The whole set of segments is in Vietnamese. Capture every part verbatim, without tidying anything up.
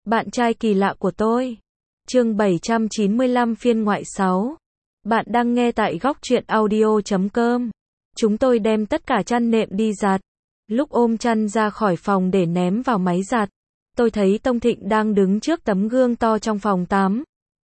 Bạn trai kỳ lạ của tôi. Chương bảy trăm chín mươi lăm phiên ngoại sáu. Bạn đang nghe tại góc truyện audio chấm com. Chúng tôi đem tất cả chăn nệm đi giặt. Lúc ôm chăn ra khỏi phòng để ném vào máy giặt, tôi thấy Tông Thịnh đang đứng trước tấm gương to trong phòng tắm.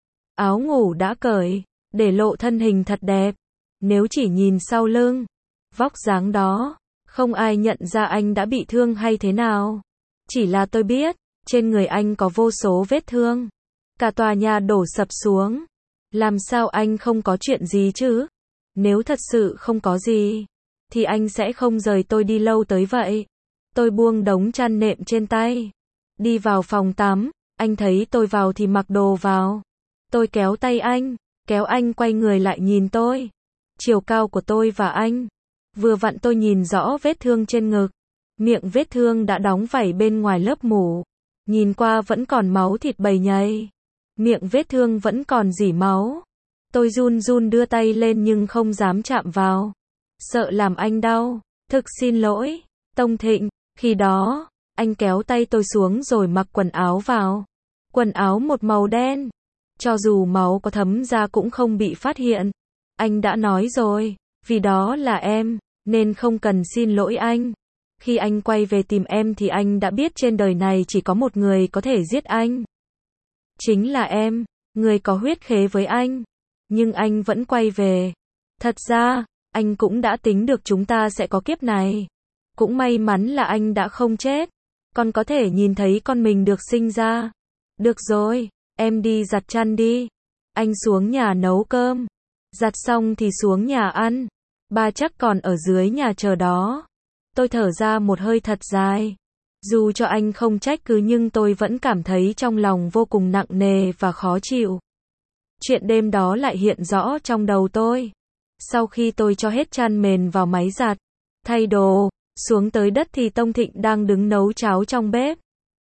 Áo ngủ đã cởi, để lộ thân hình thật đẹp. Nếu chỉ nhìn sau lưng, vóc dáng đó, không ai nhận ra anh đã bị thương hay thế nào. Chỉ là tôi biết, trên người anh có vô số vết thương. Cả tòa nhà đổ sập xuống. Làm sao anh không có chuyện gì chứ? Nếu thật sự không có gì, thì anh sẽ không rời tôi đi lâu tới vậy. Tôi buông đống chăn nệm trên tay. Đi vào phòng tắm, anh thấy tôi vào thì mặc đồ vào. Tôi kéo tay anh, kéo anh quay người lại nhìn tôi. Chiều cao của tôi và anh, vừa vặn tôi nhìn rõ vết thương trên ngực. Miệng vết thương đã đóng vảy bên ngoài lớp mủ. Nhìn qua vẫn còn máu thịt bầy nhầy. Miệng vết thương vẫn còn rỉ máu. Tôi run run đưa tay lên nhưng không dám chạm vào. Sợ làm anh đau. Thực xin lỗi, Tông Thịnh. Khi đó, anh kéo tay tôi xuống rồi mặc quần áo vào. Quần áo một màu đen. Cho dù máu có thấm ra cũng không bị phát hiện. Anh đã nói rồi, vì đó là em, nên không cần xin lỗi anh. Khi anh quay về tìm em thì anh đã biết trên đời này chỉ có một người có thể giết anh. Chính là em, người có huyết khế với anh. Nhưng anh vẫn quay về. Thật ra, anh cũng đã tính được chúng ta sẽ có kiếp này. Cũng may mắn là anh đã không chết. Con có thể nhìn thấy con mình được sinh ra. Được rồi, em đi giặt chăn đi. Anh xuống nhà nấu cơm. Giặt xong thì xuống nhà ăn. Ba chắc còn ở dưới nhà chờ đó. Tôi thở ra một hơi thật dài. Dù cho anh không trách cứ nhưng tôi vẫn cảm thấy trong lòng vô cùng nặng nề và khó chịu. Chuyện đêm đó lại hiện rõ trong đầu tôi. Sau khi tôi cho hết chăn mền vào máy giặt, thay đồ, xuống tới đất thì Tông Thịnh đang đứng nấu cháo trong bếp.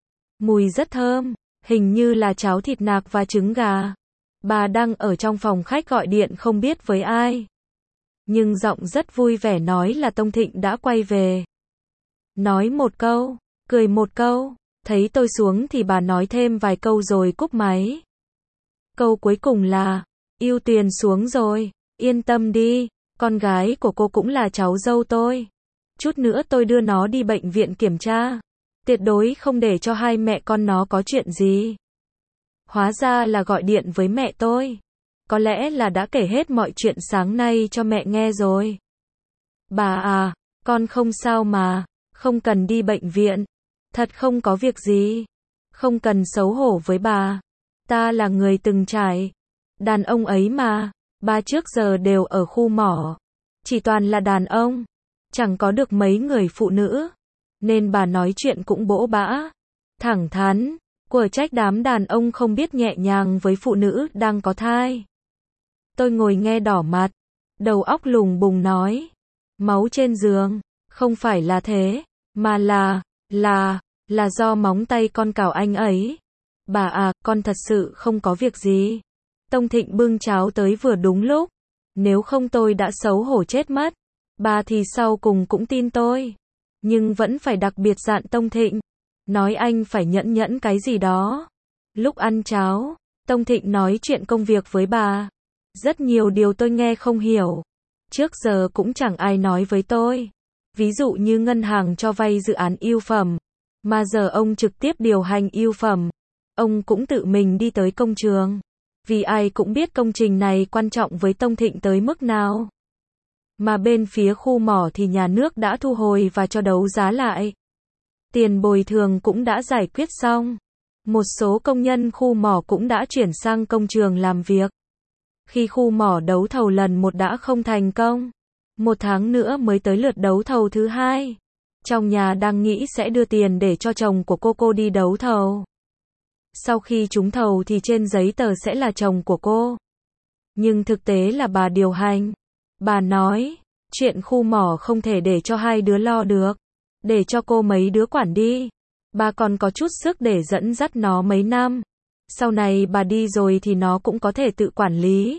Mùi rất thơm, hình như là cháo thịt nạc và trứng gà. Bà đang ở trong phòng khách gọi điện không biết với ai. Nhưng giọng rất vui vẻ nói là Tông Thịnh đã quay về. Nói một câu, cười một câu, thấy tôi xuống thì bà nói thêm vài câu rồi cúp máy. Câu cuối cùng là, Yêu Tuyền xuống rồi, yên tâm đi, con gái của cô cũng là cháu dâu tôi. Chút nữa tôi đưa nó đi bệnh viện kiểm tra. Tuyệt đối không để cho hai mẹ con nó có chuyện gì. Hóa ra là gọi điện với mẹ tôi. Có lẽ là đã kể hết mọi chuyện sáng nay cho mẹ nghe rồi. Bà à, con không sao mà, không cần đi bệnh viện. Thật không có việc gì. Không cần xấu hổ với bà. Ta là người từng trải. Đàn ông ấy mà, ba trước giờ đều ở khu mỏ. Chỉ toàn là đàn ông. Chẳng có được mấy người phụ nữ. Nên bà nói chuyện cũng bỗ bã. Thẳng thắn. Của trách đám đàn ông không biết nhẹ nhàng với phụ nữ đang có thai. Tôi ngồi nghe đỏ mặt. Đầu óc lùng bùng nói. Máu trên giường. Không phải là thế. Mà là, là, là do móng tay con cào anh ấy. Bà à, con thật sự không có việc gì. Tông Thịnh bưng cháo tới vừa đúng lúc. Nếu không tôi đã xấu hổ chết mất. Bà thì sau cùng cũng tin tôi. Nhưng vẫn phải đặc biệt dặn Tông Thịnh. Nói anh phải nhẫn nhẫn cái gì đó. Lúc ăn cháo, Tông Thịnh nói chuyện công việc với bà. Rất nhiều điều tôi nghe không hiểu. Trước giờ cũng chẳng ai nói với tôi. Ví dụ như ngân hàng cho vay dự án ưu phẩm. Mà giờ ông trực tiếp điều hành ưu phẩm. Ông cũng tự mình đi tới công trường. Vì ai cũng biết công trình này quan trọng với Tông Thịnh tới mức nào. Mà bên phía khu mỏ thì nhà nước đã thu hồi và cho đấu giá lại. Tiền bồi thường cũng đã giải quyết xong. Một số công nhân khu mỏ cũng đã chuyển sang công trường làm việc. Khi khu mỏ đấu thầu lần một đã không thành công, một tháng nữa mới tới lượt đấu thầu thứ hai. Trong nhà đang nghĩ sẽ đưa tiền để cho chồng của cô cô đi đấu thầu. Sau khi trúng thầu thì trên giấy tờ sẽ là chồng của cô. Nhưng thực tế là bà điều hành. Bà nói, chuyện khu mỏ không thể để cho hai đứa lo được. Để cho cô mấy đứa quản đi. Bà còn có chút sức để dẫn dắt nó mấy năm. Sau này bà đi rồi thì nó cũng có thể tự quản lý.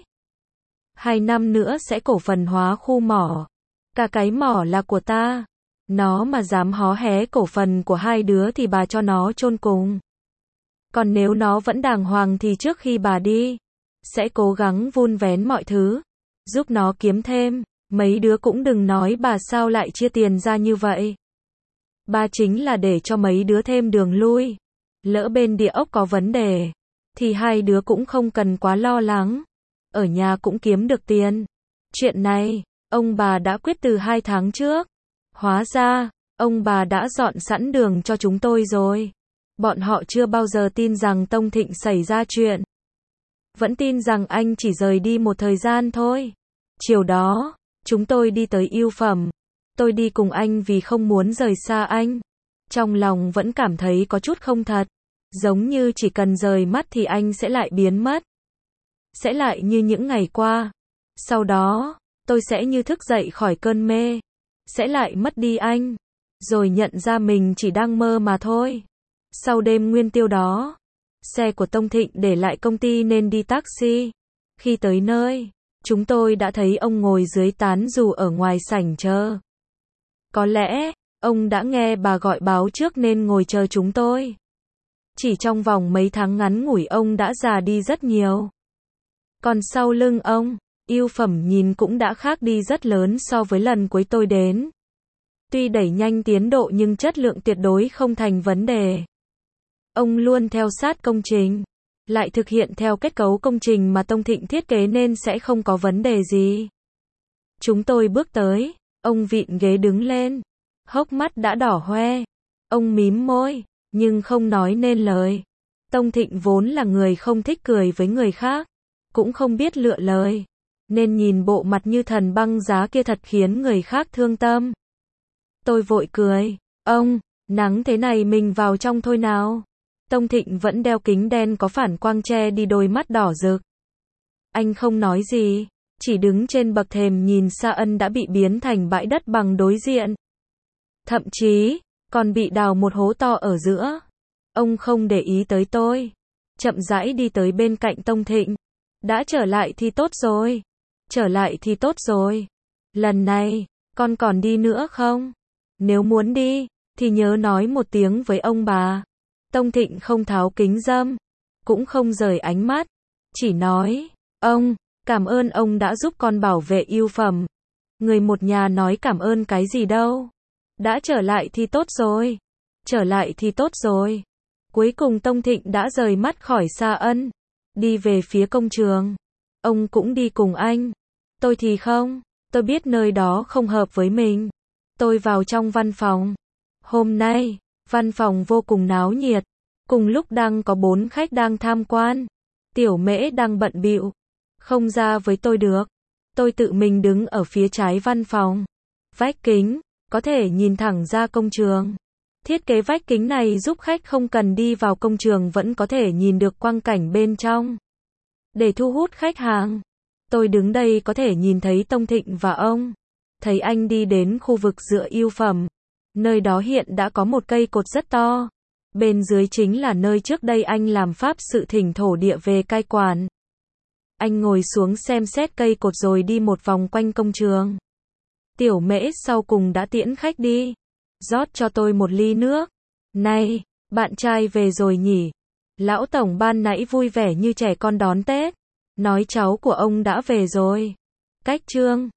Hai năm nữa sẽ cổ phần hóa khu mỏ. Cả cái mỏ là của ta. Nó mà dám hó hé cổ phần của hai đứa thì bà cho nó chôn cùng. Còn nếu nó vẫn đàng hoàng thì trước khi bà đi, sẽ cố gắng vun vén mọi thứ, giúp nó kiếm thêm. Mấy đứa cũng đừng nói bà sao lại chia tiền ra như vậy. Ba chính là để cho mấy đứa thêm đường lui. Lỡ bên địa ốc có vấn đề, thì hai đứa cũng không cần quá lo lắng. Ở nhà cũng kiếm được tiền. Chuyện này, ông bà đã quyết từ hai tháng trước. Hóa ra, ông bà đã dọn sẵn đường cho chúng tôi rồi. Bọn họ chưa bao giờ tin rằng Tông Thịnh xảy ra chuyện. Vẫn tin rằng anh chỉ rời đi một thời gian thôi. Chiều đó, chúng tôi đi tới Ưu Phẩm. Tôi đi cùng anh vì không muốn rời xa anh. Trong lòng vẫn cảm thấy có chút không thật. Giống như chỉ cần rời mắt thì anh sẽ lại biến mất. Sẽ lại như những ngày qua. Sau đó, tôi sẽ như thức dậy khỏi cơn mê. Sẽ lại mất đi anh. Rồi nhận ra mình chỉ đang mơ mà thôi. Sau đêm nguyên tiêu đó, xe của Tông Thịnh để lại công ty nên đi taxi. Khi tới nơi, chúng tôi đã thấy ông ngồi dưới tán dù ở ngoài sảnh chờ. Có lẽ, ông đã nghe bà gọi báo trước nên ngồi chờ chúng tôi. Chỉ trong vòng mấy tháng ngắn ngủi ông đã già đi rất nhiều. Còn sau lưng ông, Ưu Phẩm nhìn cũng đã khác đi rất lớn so với lần cuối tôi đến. Tuy đẩy nhanh tiến độ nhưng chất lượng tuyệt đối không thành vấn đề. Ông luôn theo sát công trình, lại thực hiện theo kết cấu công trình mà Tông Thịnh thiết kế nên sẽ không có vấn đề gì. Chúng tôi bước tới, ông vịn ghế đứng lên, hốc mắt đã đỏ hoe. Ông mím môi, nhưng không nói nên lời. Tông Thịnh vốn là người không thích cười với người khác, cũng không biết lựa lời, nên nhìn bộ mặt như thần băng giá kia thật khiến người khác thương tâm. Tôi vội cười, ông, nắng thế này mình vào trong thôi nào. Tông Thịnh vẫn đeo kính đen có phản quang che đi đôi mắt đỏ rực. Anh không nói gì, chỉ đứng trên bậc thềm nhìn Sa Ân đã bị biến thành bãi đất bằng đối diện. Thậm chí, còn bị đào một hố to ở giữa. Ông không để ý tới tôi, chậm rãi đi tới bên cạnh Tông Thịnh. Đã trở lại thì tốt rồi. Trở lại thì tốt rồi. Lần này, con còn đi nữa không? Nếu muốn đi, thì nhớ nói một tiếng với ông bà. Tông Thịnh không tháo kính râm, cũng không rời ánh mắt, chỉ nói, ông, cảm ơn ông đã giúp con bảo vệ Ưu Phẩm. Người một nhà nói cảm ơn cái gì đâu. Đã trở lại thì tốt rồi. Trở lại thì tốt rồi. Cuối cùng Tông Thịnh đã rời mắt khỏi Sa Ân, đi về phía công trường. Ông cũng đi cùng anh. Tôi thì không, tôi biết nơi đó không hợp với mình. Tôi vào trong văn phòng. Hôm nay, văn phòng vô cùng náo nhiệt. Cùng lúc đang có bốn khách đang tham quan. Tiểu Mễ đang bận bịu, không ra với tôi được. Tôi tự mình đứng ở phía trái văn phòng. Vách kính, có thể nhìn thẳng ra công trường. Thiết kế vách kính này giúp khách không cần đi vào công trường vẫn có thể nhìn được quang cảnh bên trong. Để thu hút khách hàng, tôi đứng đây có thể nhìn thấy Tông Thịnh và ông. Thấy anh đi đến khu vực dựa Ưu Phẩm. Nơi đó hiện đã có một cây cột rất to. Bên dưới chính là nơi trước đây anh làm pháp sự thỉnh thổ địa về cai quản. Anh ngồi xuống xem xét cây cột rồi đi một vòng quanh công trường. Tiểu Mễ sau cùng đã tiễn khách đi. Rót cho tôi một ly nước. Này, bạn trai về rồi nhỉ? Lão tổng ban nãy vui vẻ như trẻ con đón Tết. Nói cháu của ông đã về rồi. Cách chương